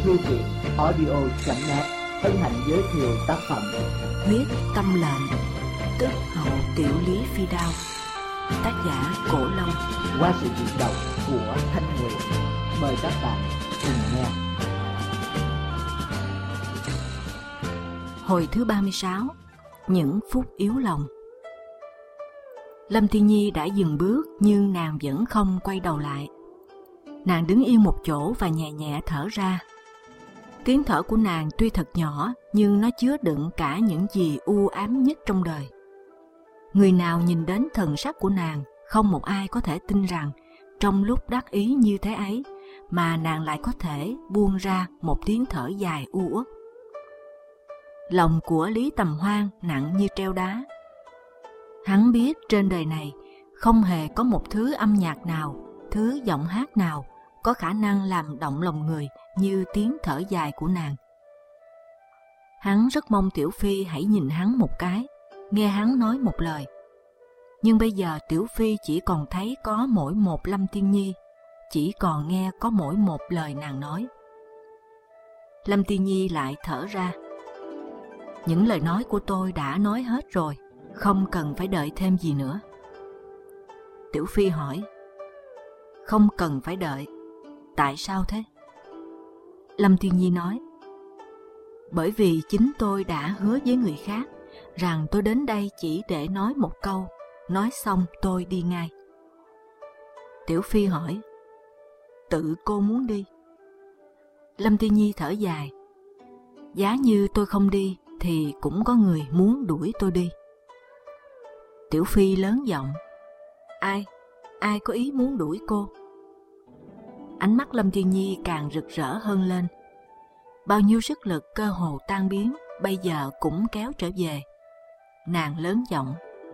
Thư viện audio.net hân hạnh giới thiệu tác phẩm Huyết Tâm Lệnh, tức Hậu Tiểu Lý Phi Đao, tác giả Cổ Long, qua sự diễn đọc của Thanh Nguyệt. Mời các bạn cùng nghe. Hồi thứ 36, những phút yếu lòng. Lâm Thiên Nhi đã dừng bước nhưng nàng vẫn không quay đầu lại. Nàng đứng yên một chỗ và nhẹ nhẹ thở ra. Tiếng thở của nàng tuy thật nhỏ nhưng nó chứa đựng cả những gì u ám nhất trong đời. Người nào nhìn đến thần sắc của nàng, không một ai có thể tin rằng trong lúc đắc ý như thế ấy mà nàng lại có thể buông ra một tiếng thở dài u uất. Lòng của Lý Tầm Hoan nặng như treo đá. Hắn biết trên đời này không hề có một thứ âm nhạc nào, thứ giọng hát nào có khả năng làm động lòng người như tiếng thở dài của nàng. Hắn rất mong Tiểu Phi hãy nhìn hắn một cái, nghe hắn nói một lời. Nhưng bây giờ Tiểu Phi chỉ còn thấy có mỗi một Lâm Thiên Nhi, chỉ còn nghe có mỗi một lời nàng nói. Lâm Thiên Nhi lại thở ra. Những lời nói của tôi đã nói hết rồi, không cần phải đợi thêm gì nữa. Tiểu Phi hỏi, không cần phải đợi, tại sao thế? Lâm Thiên Nhi nói, bởi vì chính tôi đã hứa với người khác rằng tôi đến đây chỉ để nói một câu, nói xong tôi đi ngay. Tiểu Phi hỏi, tự cô muốn đi? Lâm Thiên Nhi thở dài, giá như tôi không đi thì cũng có người muốn đuổi tôi đi. Tiểu Phi lớn giọng, ai có ý muốn đuổi cô? Ánh mắt Lâm Thiên Nhi càng rực rỡ hơn lên. Bao nhiêu sức lực cơ hồ tan biến bây giờ cũng kéo trở về. Nàng lớn giọng,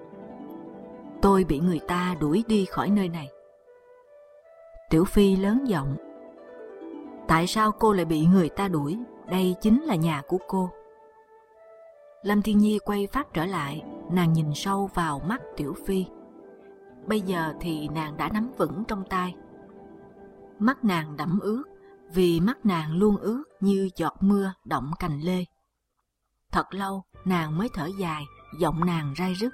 tôi bị người ta đuổi đi khỏi nơi này. Tiểu Phi lớn giọng, tại sao cô lại bị người ta đuổi? Đây chính là nhà của cô. Lâm Thiên Nhi quay phát trở lại, nàng nhìn sâu vào mắt Tiểu Phi. Bây giờ thì nàng đã nắm vững trong tay. Mắt nàng đẫm ướt, vì mắt nàng luôn ướt như giọt mưa động cành lê. Thật lâu nàng mới thở dài, giọng nàng rai rứt.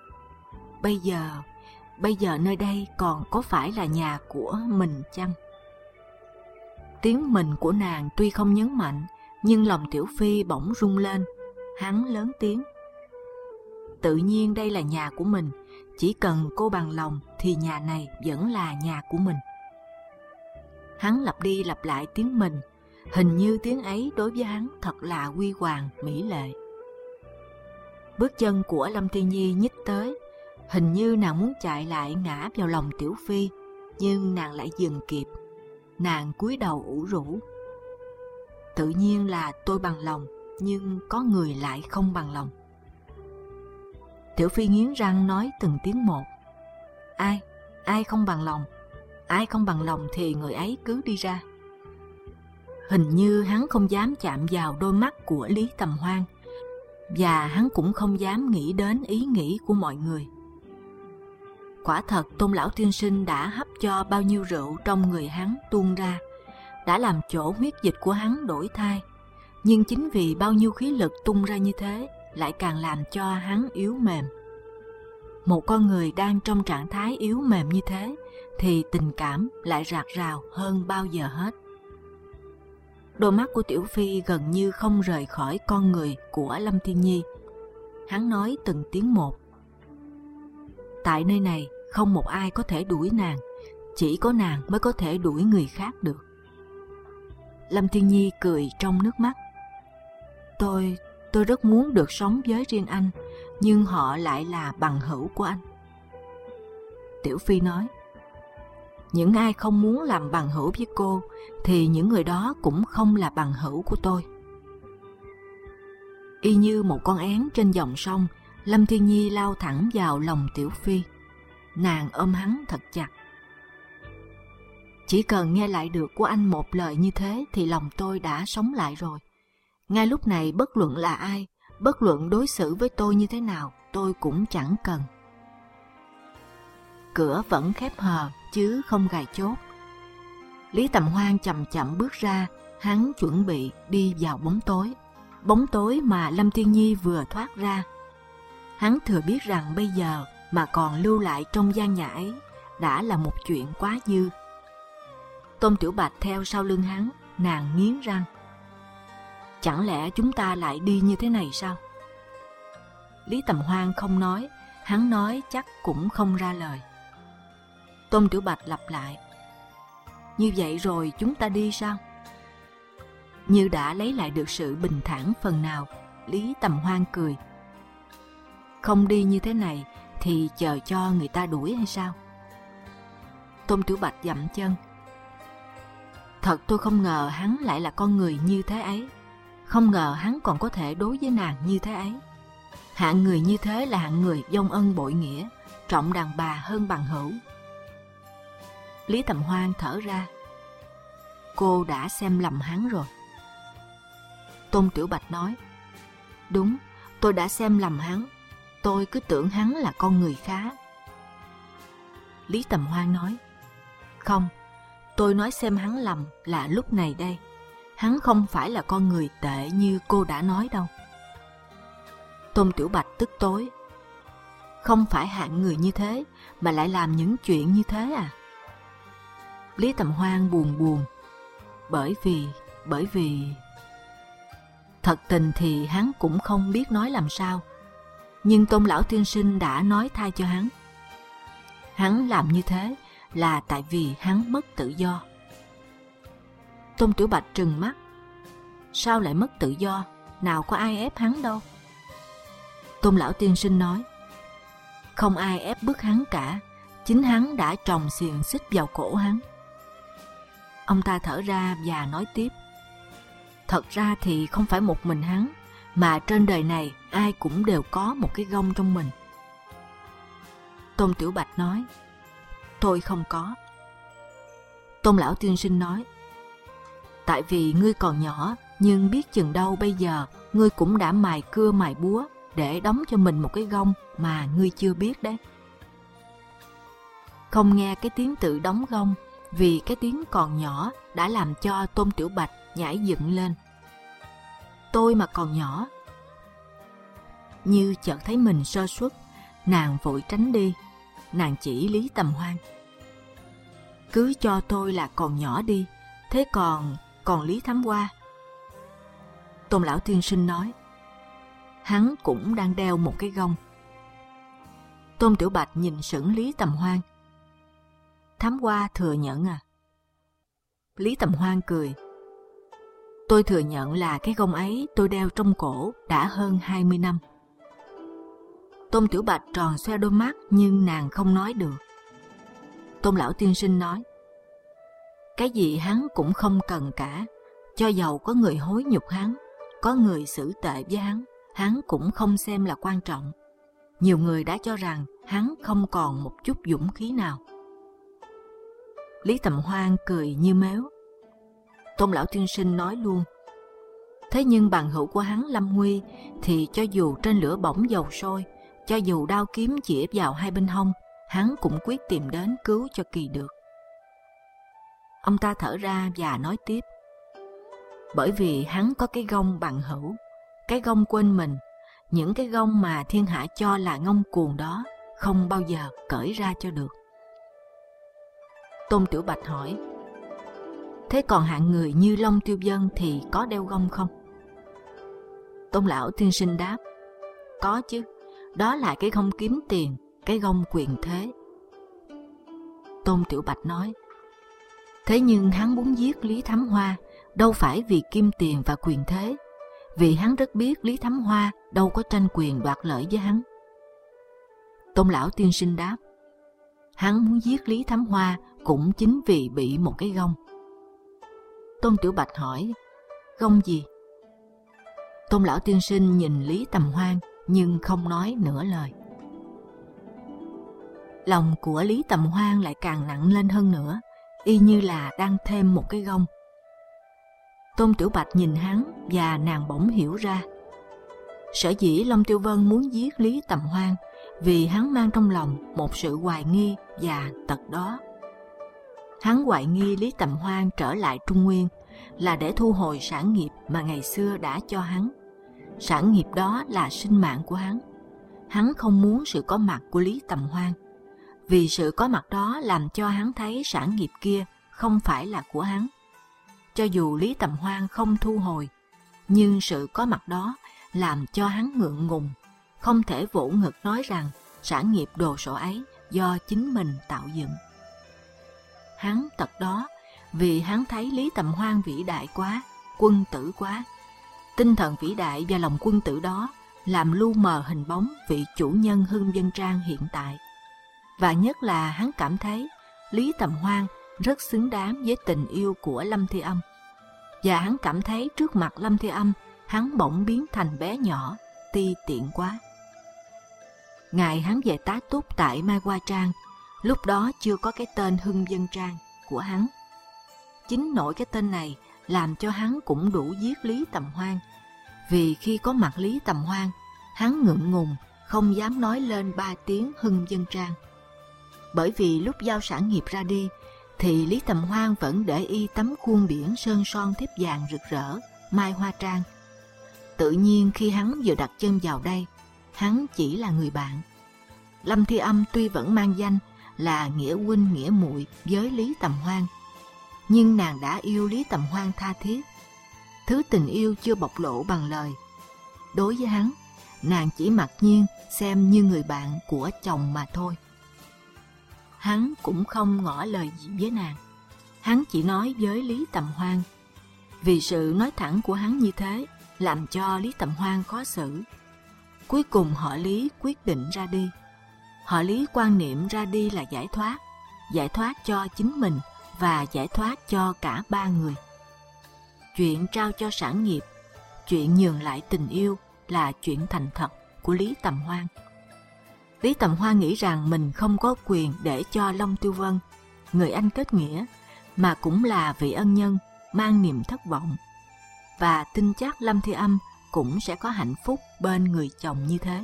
Bây giờ nơi đây còn có phải là nhà của mình chăng? Tiếng mình của nàng tuy không nhấn mạnh, nhưng lòng Tiểu Phi bỗng rung lên. Hắn lớn tiếng, tự nhiên đây là nhà của mình, chỉ cần cô bằng lòng thì nhà này vẫn là nhà của mình. Hắn lặp đi lặp lại tiếng mình, hình như tiếng ấy đối với hắn thật là huy hoàng, mỹ lệ. Bước chân của Lâm Thiên Nhi nhích tới, hình như nàng muốn chạy lại ngã vào lòng Tiểu Phi, nhưng nàng lại dừng kịp. Nàng cúi đầu ủ rũ. Tự nhiên là tôi bằng lòng, nhưng có người lại không bằng lòng. Tiểu Phi nghiến răng nói từng tiếng một. Ai không bằng lòng? Ai không bằng lòng thì người ấy cứ đi ra. Hình như hắn không dám chạm vào đôi mắt của Lý Tầm Hoan, và hắn cũng không dám nghĩ đến ý nghĩ của mọi người. Quả thật Tôn Lão Tiên Sinh đã hấp cho bao nhiêu rượu trong người hắn tuôn ra, đã làm chỗ huyết dịch của hắn đổi thay. Nhưng chính vì bao nhiêu khí lực tung ra như thế lại càng làm cho hắn yếu mềm. Một con người đang trong trạng thái yếu mềm như thế thì tình cảm lại rạc rào hơn bao giờ hết. Đôi mắt của Tiểu Phi gần như không rời khỏi con người của Lâm Thiên Nhi. Hắn nói từng tiếng một. Tại nơi này không một ai có thể đuổi nàng, chỉ có nàng mới có thể đuổi người khác được. Lâm Thiên Nhi cười trong nước mắt. Tôi rất muốn được sống với riêng anh, nhưng họ lại là bằng hữu của anh. Tiểu Phi nói, những ai không muốn làm bằng hữu với cô thì những người đó cũng không là bằng hữu của tôi. Y như một con én trên dòng sông, Lâm Thiên Nhi lao thẳng vào lòng Tiểu Phi. Nàng ôm hắn thật chặt. Chỉ cần nghe lại được của anh một lời như thế thì lòng tôi đã sống lại rồi. Ngay lúc này bất luận là ai, bất luận đối xử với tôi như thế nào, tôi cũng chẳng cần. Cửa vẫn khép hờ chứ không gài chốt. Lý Tầm Hoan chậm chậm bước ra, Hắn chuẩn bị đi vào bóng tối mà Lâm Tiên Nhi vừa thoát ra. Hắn thừa biết rằng bây giờ mà còn lưu lại trong gian nhà ấy đã là một chuyện quá dư. Tôn Tiểu Bạch theo sau lưng hắn, nàng nghiến răng. Chẳng lẽ chúng ta lại đi như thế này sao? Lý Tầm Hoan không nói, hắn nói chắc cũng không ra lời. Tôn Tiểu Bạch lặp lại. Như vậy rồi chúng ta đi sao? Như đã lấy lại được sự bình thản phần nào, Lý Tầm Hoan cười. Không đi như thế này thì chờ cho người ta đuổi hay sao? Tôn Tiểu Bạch dậm chân. Thật tôi không ngờ hắn lại là con người như thế ấy. Không ngờ hắn còn có thể đối với nàng như thế ấy. Hạng người như thế là hạng người vong ân bội nghĩa, trọng đàn bà hơn bằng hữu. Lý Tầm Hoan thở ra. Cô đã xem lầm hắn rồi. Tôn Tiểu Bạch nói. Đúng, tôi đã xem lầm hắn. Tôi cứ tưởng hắn là con người khá. Lý Tầm Hoan nói. Không, tôi nói xem hắn lầm là lúc này đây. Hắn không phải là con người tệ như cô đã nói đâu. Tôn Tiểu Bạch tức tối. Không phải hạng người như thế mà lại làm những chuyện như thế à? Lý Tầm Hoan buồn. Bởi vì... Thật tình thì hắn cũng không biết nói làm sao. Nhưng Tôn lão tiên sinh đã nói thay cho hắn. Hắn làm như thế là tại vì hắn mất tự do. Tôn Tiểu Bạch trừng mắt. Sao lại mất tự do? Nào có ai ép hắn đâu. Tôn lão tiên sinh nói. Không ai ép bức hắn cả. Chính hắn đã trồng xiềng xích vào cổ hắn. Ông ta thở ra và nói tiếp. Thật ra thì không phải một mình hắn, mà trên đời này ai cũng đều có một cái gông trong mình. Tôn Tiểu Bạch nói. Tôi không có. Tôn lão tiên sinh nói. Tại vì ngươi còn nhỏ, nhưng biết chừng đâu bây giờ ngươi cũng đã mài cưa mài búa để đóng cho mình một cái gông mà ngươi chưa biết đấy. Không nghe cái tiếng tự đóng gông, vì cái tiếng còn nhỏ đã làm cho Tôn Tiểu Bạch nhảy dựng lên. Tôi mà còn nhỏ. Như chợt thấy mình sơ suất, nàng vội tránh đi. Nàng chỉ Lý Tầm Hoan. Cứ cho tôi là còn nhỏ đi. Thế còn Lý Thám Hoa? Tôn lão tiên sinh nói. Hắn cũng đang đeo một cái gông. Tôn Tiểu Bạch nhìn sững Lý Tầm Hoan. Thám Hoa thừa nhận à? Lý Tầm Hoan cười. Tôi thừa nhận là cái gông ấy tôi đeo trong cổ đã hơn 20 năm. Tôn Tiểu Bạch tròn xoe đôi mắt nhưng nàng không nói được. Tôn lão tiên sinh nói. Cái gì hắn cũng không cần cả. Cho dầu có người hối nhục hắn, có người xử tệ với hắn cũng không xem là quan trọng. Nhiều người đã cho rằng hắn không còn một chút dũng khí nào. Lý Tầm Hoan cười như mếu. Tôn lão tiên sinh nói luôn. Thế nhưng bằng hữu của hắn Lâm Nguy thì cho dù trên lửa bỏng dầu sôi, cho dù đao kiếm chĩa vào hai bên hông, hắn cũng quyết tìm đến cứu cho kỳ được. Ông ta thở ra và nói tiếp. Bởi vì hắn có cái gông bằng hữu, cái gông quên mình, những cái gông mà thiên hạ cho là ngông cuồng đó không bao giờ cởi ra cho được. Tôn Tiểu Bạch hỏi. Thế còn hạng người như Long Tiêu Vân thì có đeo gông không? Tôn lão tiên sinh đáp. Có chứ, đó là cái gông kiếm tiền, cái gông quyền thế. Tôn Tiểu Bạch nói. Thế nhưng hắn muốn giết Lý Thám Hoa đâu phải vì kim tiền và quyền thế, vì hắn rất biết Lý Thám Hoa đâu có tranh quyền đoạt lợi với hắn. Tôn lão tiên sinh đáp. Hắn muốn giết Lý Thám Hoa cũng chính vì bị một cái gông. Tôn Tiểu Bạch hỏi. Gông gì? Tôn lão tiên sinh nhìn Lý Tầm Hoan nhưng không nói nửa lời. Lòng của Lý Tầm Hoan lại càng nặng lên hơn nữa, y như là đang thêm một cái gông. Tôn Tiểu Bạch nhìn hắn và nàng bỗng hiểu ra. Sở dĩ Long Tiêu Vân muốn giết Lý Tầm Hoan vì hắn mang trong lòng một sự hoài nghi và tật đó. Hắn hoài nghi Lý Tầm Hoan trở lại Trung Nguyên là để thu hồi sản nghiệp mà ngày xưa đã cho hắn. Sản nghiệp đó là sinh mạng của hắn. Hắn không muốn sự có mặt của Lý Tầm Hoan, vì sự có mặt đó làm cho hắn thấy sản nghiệp kia không phải là của hắn. Cho dù Lý Tầm Hoan không thu hồi, nhưng sự có mặt đó làm cho hắn ngượng ngùng, không thể vỗ ngực nói rằng sản nghiệp đồ sộ ấy do chính mình tạo dựng. Hắn tật đó vì hắn thấy Lý Tầm Hoan vĩ đại quá, quân tử quá. Tinh thần vĩ đại và lòng quân tử đó làm lu mờ hình bóng vị chủ nhân Hưng Vân Trang hiện tại. Và nhất là hắn cảm thấy Lý Tầm Hoan rất xứng đáng với tình yêu của Lâm Thi Âm. Và hắn cảm thấy trước mặt Lâm Thi Âm, hắn bỗng biến thành bé nhỏ, ti tiện quá. Ngày hắn về tá túc tại Mai Hoa Trang, lúc đó chưa có cái tên Hưng Vân Trang của hắn. Chính nỗi cái tên này làm cho hắn cũng đủ giết Lý Tầm Hoan, vì khi có mặt Lý Tầm Hoan, hắn ngượng ngùng, không dám nói lên 3 tiếng Hưng Vân Trang. Bởi vì lúc giao sản nghiệp ra đi, thì Lý Tầm Hoan vẫn để y tấm khuôn biển sơn son thép vàng rực rỡ, Mai Hoa Trang. Tự nhiên khi hắn vừa đặt chân vào đây, hắn chỉ là người bạn. Lâm Thi Âm tuy vẫn mang danh là nghĩa huynh nghĩa muội với Lý Tầm Hoan, nhưng nàng đã yêu Lý Tầm Hoan tha thiết. Thứ tình yêu chưa bộc lộ bằng lời. Đối với hắn, nàng chỉ mặc nhiên xem như người bạn của chồng mà thôi. Hắn cũng không ngỏ lời gì với nàng. Hắn chỉ nói với Lý Tầm Hoan. Vì sự nói thẳng của hắn như thế làm cho Lý Tầm Hoan khó xử. Cuối cùng họ Lý quyết định ra đi. Họ Lý quan niệm ra đi là giải thoát cho chính mình và giải thoát cho cả 3 người. Chuyện trao cho sản nghiệp, chuyện nhường lại tình yêu là chuyện thành thật của Lý Tầm Hoan. Lý Tầm Hoan nghĩ rằng mình không có quyền để cho Long Tiêu Vân, người anh kết nghĩa, mà cũng là vị ân nhân, mang niềm thất vọng. Và tin chắc Lâm Thi Âm cũng sẽ có hạnh phúc bên người chồng như thế.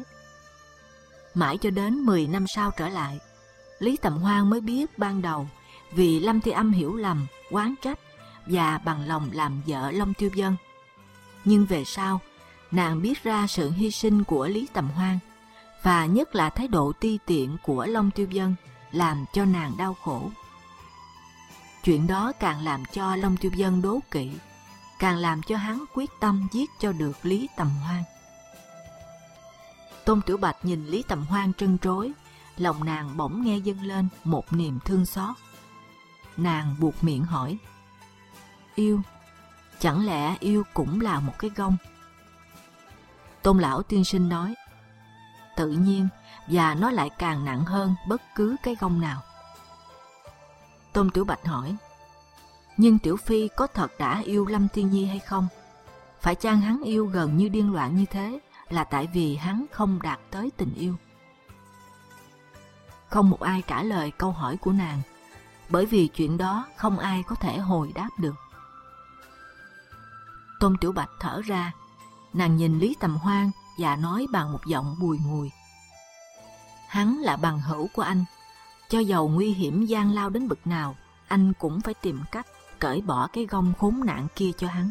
Mãi cho đến 10 năm sau trở lại, Lý Tầm Hoan mới biết ban đầu vì Lâm Thi Âm hiểu lầm, oán trách và bằng lòng làm vợ Long Tiêu Vân. Nhưng về sau, nàng biết ra sự hy sinh của Lý Tầm Hoan, và nhất là thái độ ti tiện của Long Tiêu Vân làm cho nàng đau khổ. Chuyện đó càng làm cho Long Tiêu Vân đố kỵ, càng làm cho hắn quyết tâm giết cho được Lý Tầm Hoan. Tôn Tiểu Bạch nhìn Lý Tầm Hoan trân trối, lòng nàng bỗng nghe dâng lên một niềm thương xót. Nàng buột miệng hỏi: Yêu, chẳng lẽ yêu cũng là một cái gông? Tôn lão tiên sinh nói: Tự nhiên, và nó lại càng nặng hơn bất cứ cái gông nào. Tôn Tiểu Bạch hỏi: Nhưng Tiểu Phi có thật đã yêu Lâm Tiên Nhi hay không? Phải chăng hắn yêu gần như điên loạn như thế là tại vì hắn không đạt tới tình yêu? Không một ai trả lời câu hỏi của nàng, bởi vì chuyện đó không ai có thể hồi đáp được. Tôn Tiểu Bạch thở ra, nàng nhìn Lý Tầm Hoan và nói bằng một giọng bùi ngùi: Hắn là bằng hữu của anh, cho dầu nguy hiểm gian lao đến bực nào, anh cũng phải tìm cách cởi bỏ cái gông khốn nạn kia cho hắn.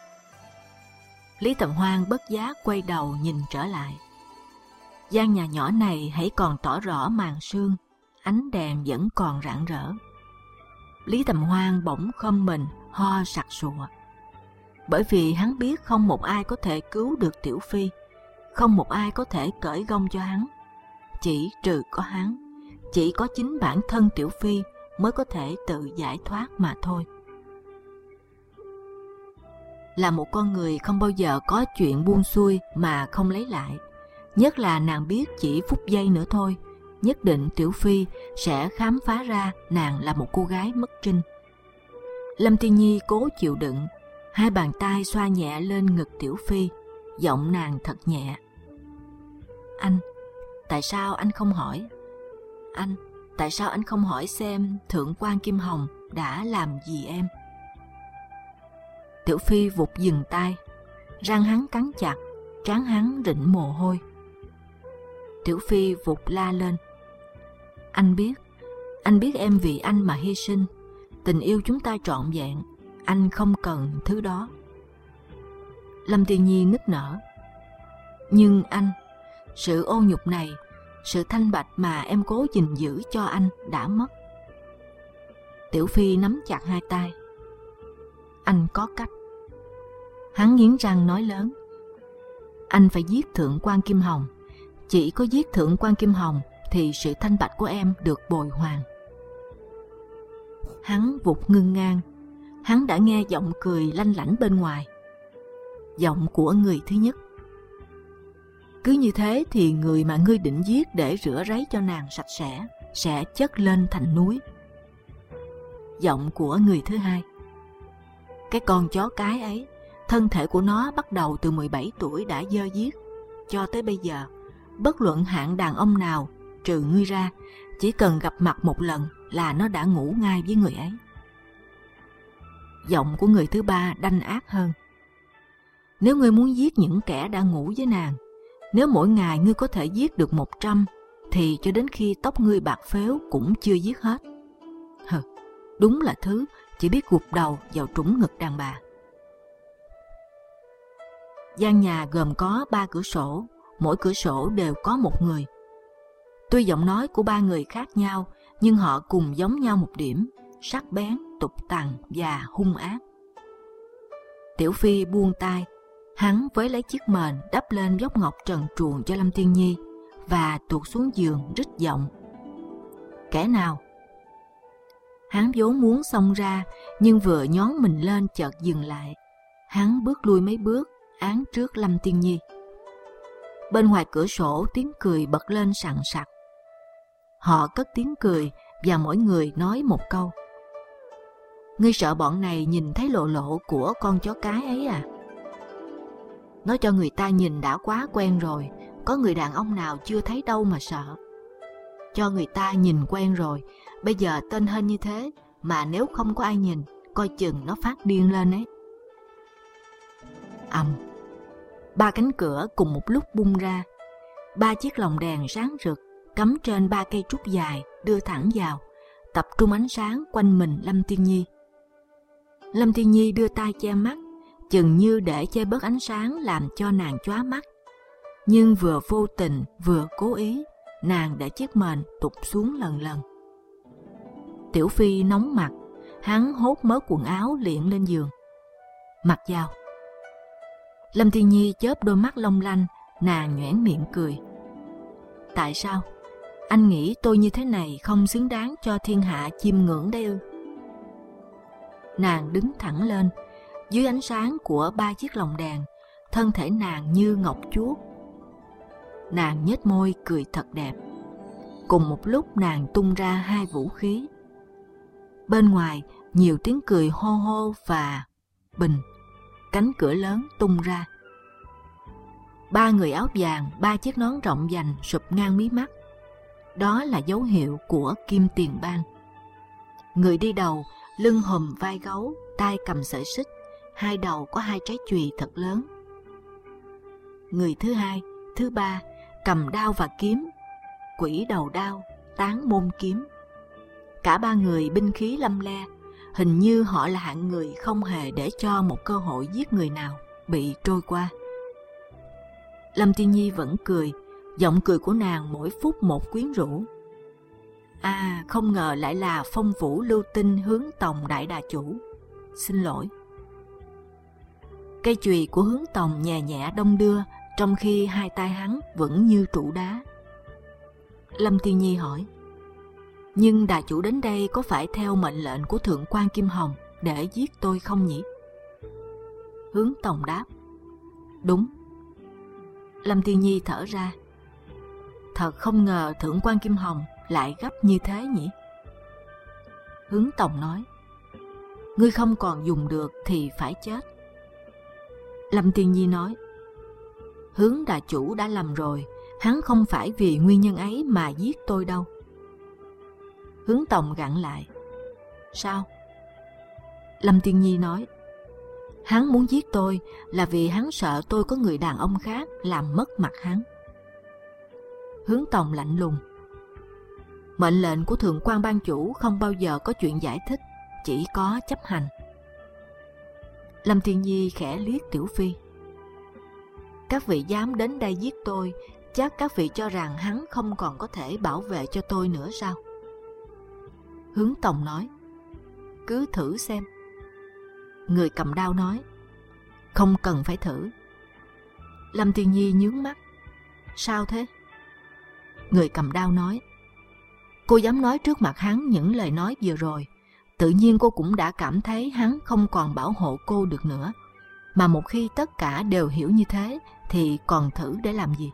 Lý Tầm Hoan bất giác quay đầu nhìn trở lại. Gian nhà nhỏ này hãy còn tỏ rõ màn sương, ánh đèn vẫn còn rạng rỡ. Lý Tầm Hoan bỗng khom mình ho sặc sụa, bởi vì hắn biết không một ai có thể cứu được Tiểu Phi, không một ai có thể cởi gông cho hắn, chỉ trừ có hắn, chỉ có chính bản thân Tiểu Phi mới có thể tự giải thoát mà thôi. Là một con người không bao giờ có chuyện buông xuôi mà không lấy lại, nhất là nàng biết chỉ phút giây nữa thôi, nhất định Tiểu Phi sẽ khám phá ra nàng là một cô gái mất trinh. Lâm Tiên Nhi cố chịu đựng, hai bàn tay xoa nhẹ lên ngực Tiểu Phi, giọng nàng thật nhẹ: Anh, tại sao anh không hỏi? Anh, tại sao anh không hỏi xem Thượng quan Kim Hồng đã làm gì em? Tiểu Phi vụt dừng tay, răng hắn cắn chặt, trán hắn rịn mồ hôi. Tiểu Phi vụt la lên: Anh biết em vì anh mà hy sinh, tình yêu chúng ta trọn vẹn, anh không cần thứ đó. Lâm Tiên Nhi nức nở. Nhưng anh, sự ô nhục này, sự thanh bạch mà em cố gìn giữ cho anh đã mất. Tiểu Phi nắm chặt hai tay. Anh có cách. Hắn nghiến răng nói lớn. Anh phải giết Thượng quan Kim Hồng. Chỉ có giết Thượng quan Kim Hồng thì sự thanh bạch của em được bồi hoàn. Hắn vụt ngưng ngang. Hắn đã nghe giọng cười lanh lảnh bên ngoài. Giọng của người thứ nhất. Cứ như thế thì người mà ngươi định giết để rửa ráy cho nàng sạch sẽ chất lên thành núi. Giọng của người thứ hai. Cái con chó cái ấy, thân thể của nó bắt đầu từ 17 tuổi đã dơ diết, cho tới bây giờ, bất luận hạng đàn ông nào trừ ngươi ra, chỉ cần gặp mặt một lần là nó đã ngủ ngay với người ấy. Giọng của người thứ ba đanh ác hơn. Nếu ngươi muốn giết những kẻ đã ngủ với nàng, nếu mỗi ngày ngươi có thể giết được 100, thì cho đến khi tóc ngươi bạc phếu cũng chưa giết hết. Hừ, đúng là thứ chỉ biết gục đầu vào trũng ngực đàn bà. Gian nhà gồm có 3 cửa sổ, mỗi cửa sổ đều có một người. Tuy giọng nói của 3 người khác nhau, nhưng họ cùng giống nhau một điểm: sắc bén, tục tằn và hung ác. Tiểu Phi buông tay, hắn với lấy chiếc mền đắp lên vóc ngọc trần truồng cho Lâm Tiên Nhi và tuột xuống giường rít giọng. Kẻ nào? Hắn vốn muốn xông ra, nhưng vừa nhón mình lên chợt dừng lại. Hắn bước lui mấy bước, án trước Lâm Tiên Nhi. Bên ngoài cửa sổ tiếng cười bật lên sằng sặc. Họ cất tiếng cười và mỗi người nói một câu. Ngươi sợ bọn này nhìn thấy lộ lộ của con chó cái ấy à? Nó cho người ta nhìn đã quá quen rồi, có người đàn ông nào chưa thấy đâu mà sợ. Cho người ta nhìn quen rồi, bây giờ tên hên như thế, mà nếu không có ai nhìn, coi chừng nó phát điên lên ấy. Ầm, 3 cánh cửa cùng một lúc bung ra. 3 chiếc lồng đèn sáng rực cắm trên 3 cây trúc dài đưa thẳng vào, tập trung ánh sáng quanh mình Lâm Tiên Nhi. Lâm Tiên Nhi đưa tay che mắt, chừng như để che bớt ánh sáng làm cho nàng chóa mắt. Nhưng vừa vô tình vừa cố ý, nàng để chiếc mền tụt xuống lần lần. Tiểu Phi nóng mặt, hắn hốt mớ quần áo liệng lên giường. Mặc vào. Lâm Tiên Nhi chớp đôi mắt long lanh, nàng nhoẻn miệng cười. Tại sao? Anh nghĩ tôi như thế này không xứng đáng cho thiên hạ chiêm ngưỡng đấy ư? Nàng đứng thẳng lên, dưới ánh sáng của 3 chiếc lồng đèn, thân thể nàng như ngọc chuốt. Nàng nhếch môi cười thật đẹp. Cùng một lúc nàng tung ra 2 vũ khí. Bên ngoài nhiều tiếng cười hô hô và bình. Cánh cửa lớn tung ra. 3 người áo vàng, 3 chiếc nón rộng vành sụp ngang mí mắt. Đó là dấu hiệu của Kim Tiền Bang. Người đi đầu lưng hùm vai gấu, tay cầm sợi xích, 2 đầu có 2 trái chùy thật lớn. Người thứ hai, thứ ba cầm đao và kiếm, quỷ đầu đao, tán môn kiếm. Cả 3 người binh khí lăm le, hình như họ là hạng người không hề để cho một cơ hội giết người nào bị trôi qua. Lâm Tiên Nhi vẫn cười, giọng cười của nàng mỗi phút một quyến rũ. À, không ngờ lại là Phong Vũ Lưu Tinh Hướng Tòng đại đà chủ. Xin lỗi. Cây chùy của Hướng Tòng nhẹ nhẹ đong đưa, trong khi 2 tay hắn vẫn như trụ đá. Lâm Tiên Nhi hỏi, nhưng đà chủ đến đây có phải theo mệnh lệnh của Thượng quan Kim Hồng để giết tôi không nhỉ? Hướng Tòng đáp, đúng. Lâm Tiên Nhi thở ra, thật không ngờ Thượng quan Kim Hồng lại gấp như thế nhỉ? Hướng Tòng nói, ngươi không còn dùng được thì phải chết. Lâm Tiên Nhi nói, Hướng đà chủ đã lầm rồi, hắn không phải vì nguyên nhân ấy mà giết tôi đâu. Hướng Tòng gặn lại, sao? Lâm Tiên Nhi nói, hắn muốn giết tôi là vì hắn sợ tôi có người đàn ông khác làm mất mặt hắn. Hướng Tòng lạnh lùng, mệnh lệnh của Thượng quan ban chủ không bao giờ có chuyện giải thích, chỉ có chấp hành. Lâm Thiên Nhi khẽ liếc Tiểu Phi. Các vị dám đến đây giết tôi, chắc các vị cho rằng hắn không còn có thể bảo vệ cho tôi nữa sao? Hướng Tòng nói, cứ thử xem. Người cầm đao nói, không cần phải thử. Lâm Thiên Nhi nhướng mắt, sao thế? Người cầm đao nói, cô dám nói trước mặt hắn những lời nói vừa rồi, tự nhiên cô cũng đã cảm thấy hắn không còn bảo hộ cô được nữa. Mà một khi tất cả đều hiểu như thế, thì còn thử để làm gì?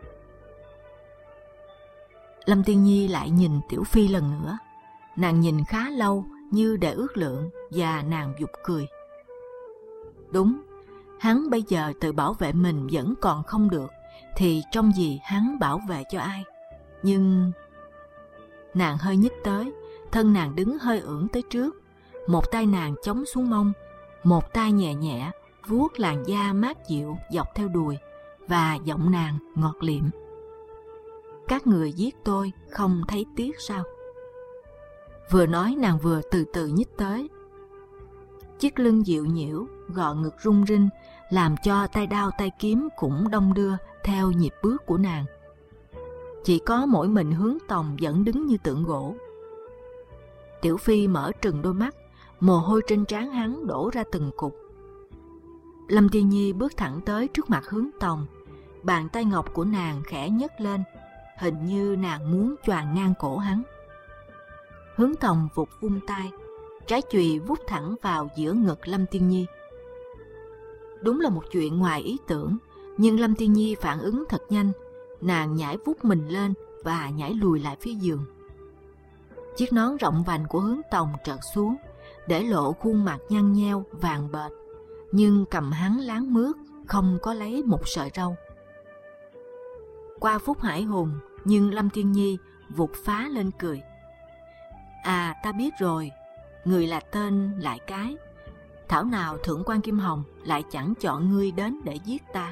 Lâm Thiên Nhi lại nhìn Tiểu Phi lần nữa. Nàng nhìn khá lâu như để ước lượng, và nàng giục cười. Đúng, hắn bây giờ tự bảo vệ mình vẫn còn không được, thì trong gì hắn bảo vệ cho ai? Nhưng... Nàng hơi nhích tới, thân nàng đứng hơi ưỡn tới trước. Một tay nàng chống xuống mông, một tay nhẹ nhẹ vuốt làn da mát dịu dọc theo đùi, và giọng nàng ngọt liệm. Các người giết tôi không thấy tiếc sao? Vừa nói nàng vừa từ từ nhích tới. Chiếc lưng dịu nhiễu, gò ngực rung rinh, làm cho tay đao tay kiếm cũng đong đưa theo nhịp bước của nàng. Chỉ có mỗi mình Hướng Tòng vẫn đứng như tượng gỗ. Tiểu Phi mở trừng đôi mắt, mồ hôi trên trán hắn đổ ra từng cục. Lâm Thiên Nhi bước thẳng tới trước mặt Hướng Tòng, bàn tay ngọc của nàng khẽ nhấc lên, hình như nàng muốn choàng ngang cổ hắn. Hướng Tòng vụt vung tay, trái chùy vút thẳng vào giữa ngực Lâm Thiên Nhi. Đúng là một chuyện ngoài ý tưởng, nhưng Lâm Thiên Nhi phản ứng thật nhanh. Nàng nhảy vút mình lên và nhảy lùi lại phía giường. Chiếc nón rộng vành của Hướng Tòng trợt xuống, để lộ khuôn mặt nhăn nheo vàng bệch, nhưng cầm hắn láng mướt, không có lấy một sợi râu. Qua phút hải hùng, nhưng Lâm Thiên Nhi vụt phá lên cười. À, ta biết rồi, người là tên lại cái. Thảo nào Thượng quan Kim Hồng lại chẳng chọn ngươi đến để giết ta.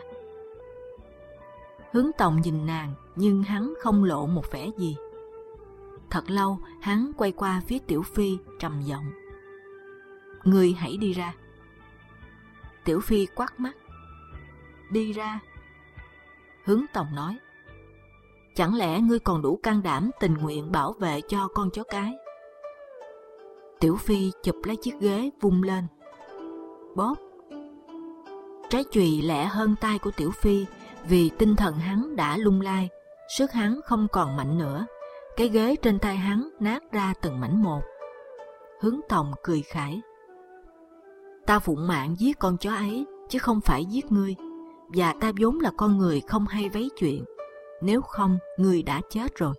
Hướng Tòng nhìn nàng, nhưng hắn không lộ một vẻ gì. Thật lâu, hắn quay qua phía Tiểu Phi trầm giọng. Ngươi hãy đi ra. Tiểu Phi quát mắt. Đi ra? Hướng Tòng nói. Chẳng lẽ ngươi còn đủ can đảm tình nguyện bảo vệ cho con chó cái? Tiểu Phi chụp lấy chiếc ghế vung lên. Bóp. Trái chùy lẹ hơn tay của Tiểu Phi, vì tinh thần hắn đã lung lay, sức hắn không còn mạnh nữa. Cái ghế trên tay hắn nát ra từng mảnh một. Hướng Tòng cười khải. Ta phụng mạng giết con chó ấy, chứ không phải giết ngươi. Và ta vốn là con người không hay vấy chuyện. Nếu không, ngươi đã chết rồi.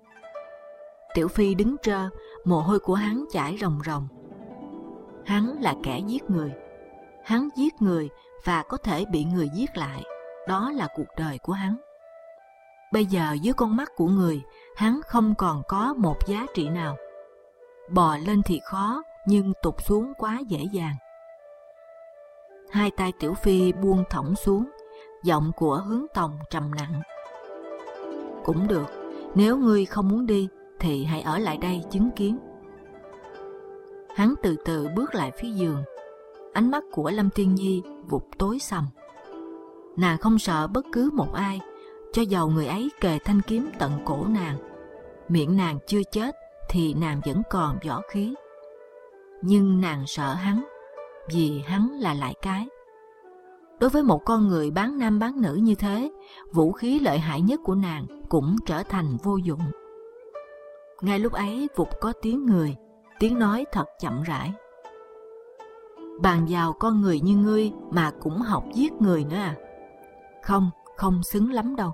Tiểu Phi đứng trơ, mồ hôi của hắn chảy ròng ròng. Hắn là kẻ giết người. Hắn giết người và có thể bị người giết lại. Đó là cuộc đời của hắn. Bây giờ dưới con mắt của người, hắn không còn có một giá trị nào. Bò lên thì khó, nhưng tụt xuống quá dễ dàng. Hai tay Tiểu Phi buông thõng xuống, giọng của Hướng Tòng trầm nặng. Cũng được, nếu ngươi không muốn đi, thì hãy ở lại đây chứng kiến. Hắn từ từ bước lại phía giường. Ánh mắt của Lâm Thiên Nhi vụt tối sầm. Nàng không sợ bất cứ một ai, cho dầu người ấy kề thanh kiếm tận cổ nàng. Miệng nàng chưa chết thì nàng vẫn còn võ khí. Nhưng nàng sợ hắn, vì hắn là lại cái. Đối với một con người bán nam bán nữ như thế, vũ khí lợi hại nhất của nàng cũng trở thành vô dụng. Ngay lúc ấy vụt có tiếng người, tiếng nói thật chậm rãi. Bàn vào con người như ngươi mà cũng học giết người nữa à? Không, không xứng lắm đâu.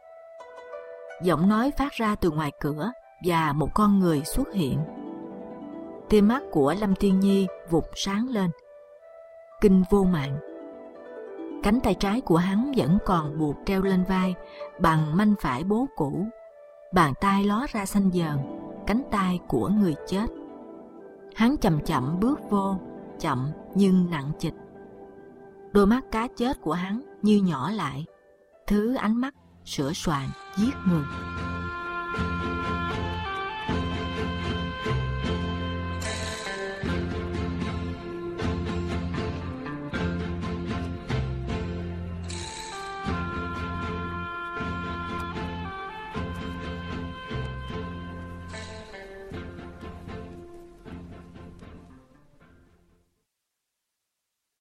Giọng nói phát ra từ ngoài cửa và một con người xuất hiện. Tia mắt của Lâm Thiên Nhi vụt sáng lên. Kinh Vô Mạng. Cánh tay trái của hắn vẫn còn buộc treo lên vai bằng manh phải bố cũ. Bàn tay ló ra xanh dờn, cánh tay của người chết. Hắn chậm chậm bước vô, chậm nhưng nặng trịch. Đôi mắt cá chết của hắn như nhỏ lại, thứ ánh mắt sửa soạn giết người.